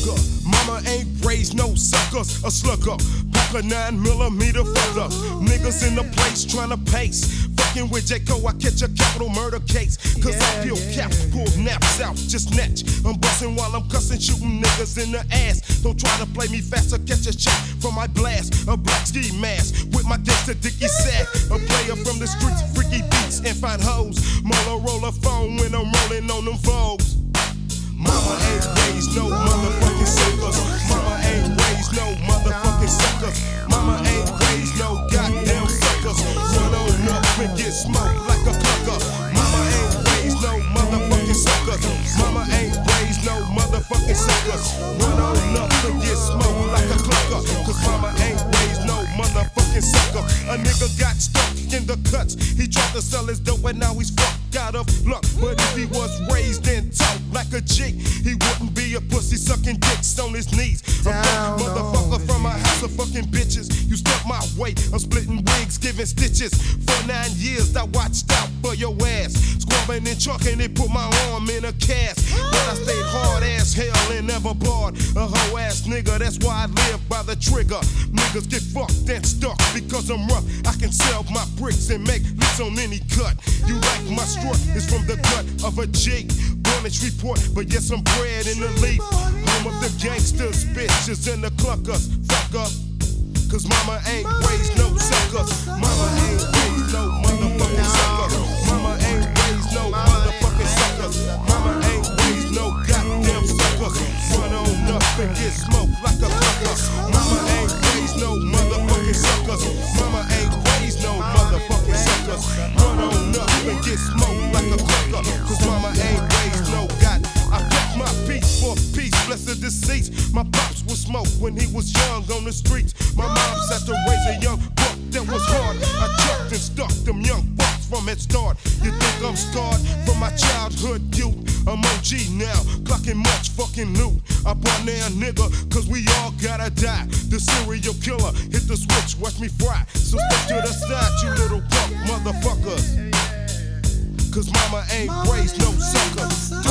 sucker. Mama ain't raised no suckers. A slugger, pack a 9mm fucker. Niggas in the place tryna pace. Fucking with J.Co., I catch a capital murder case. Cause I peel caps, pull naps out, just snatch. I'm bustin' while I'm cussin', shooting niggas in the ass. Don't try to play me faster, catch a shot from my blast. A black ski mask with my gangster dicky sack. A player from the streets, freaky beats and fine hoes. Motorola phone when I'm rollin' on them foes. Mama ain't raised no motherfucking suckers. Mama ain't raised no motherfucking suckers. Mama ain't raised no goddamn suckers. Run on up and get smoked like a clucker. Mama ain't raised no motherfucking suckers. Mama ain't raised no motherfucking suckers. Run on up and get smoked like a clucker. Cause mama ain't raised no motherfucking sucker. A nigga got stuck in the cuts. He tried to sell his dope and now he's fucked out of luck. But if he was raised and taught like a G, he wouldn't be a pussy sucking dicks on his knees. A fucking motherfucker from a house of fucking bitches. You stuck my way, I'm splitting wigs, giving stitches. For 9 years, I watched out for your ass. Squabbing and chalking it, put my arm in a cast. But I stayed hard as hell and never barred. A hoe ass nigga, that's why I live by the trigger. Niggas get fucked and stuck because I'm rough. I can sell my bricks and make licks on any cut. You like my strut, it's from the gut of a G. Born in Shreveport, but yes, I'm bred in the leaf. Home of the gangsters, bitches, and the cluckers. Fuck up, cause mama ain't raised no suckers. Mama ain't raised no motherfucking suckers. Mama ain't raised no motherfucking suckers. Mama ain't raised no goddamn suckers. Run on up and get smoked like a clucker. Mama ain't raised no motherfucking suckers. Mama ain't raised no motherfucking suckers. Run on up and get smoked like a clucker. Cause mama ain't raised no god. I fuck my peace for peace, blessed deceased. My pops was smoke when he was young on the streets. My mom sat to raise a young buck that was hard. I chucked and stuck them young bucks from head start. You think I'm scarred from my childhood youth? I'm OG now, clocking much fucking loot. I bought now nigga, cause we all gotta die. The serial killer hit the switch, watch me fry. So step to the side, you little punk motherfuckers. Cause mama ain't raised no sucker.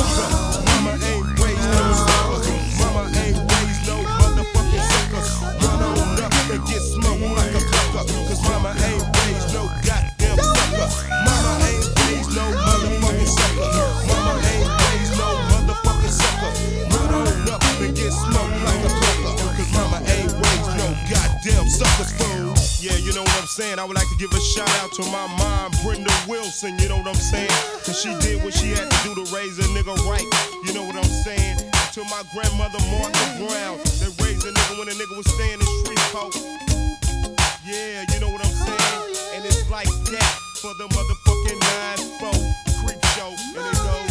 Mama ain't raised no sucker. Mama ain't raised no motherfucking suckers. Run on up and get smoked like a clucker. Cause mama ain't raised no goddamn sucker. Mama ain't raised no motherfucking sucker. Mama ain't raised no motherfucking sucker. Run on up and get smoked like a clucker. Cause mama ain't raised no goddamn suckers, fool. Yeah, you know what I'm saying? I would like to give a shout out to my mom, Brenda Wilson, you know what I'm saying? Cause she did what she had to do to raise a nigga right, you know what I'm saying? To my grandmother, Martha Brown, that raised a nigga when a nigga was staying in Shreveport. Yeah, you know what I'm saying? And it's like that for the motherfucking 9-4 creep show. And it goes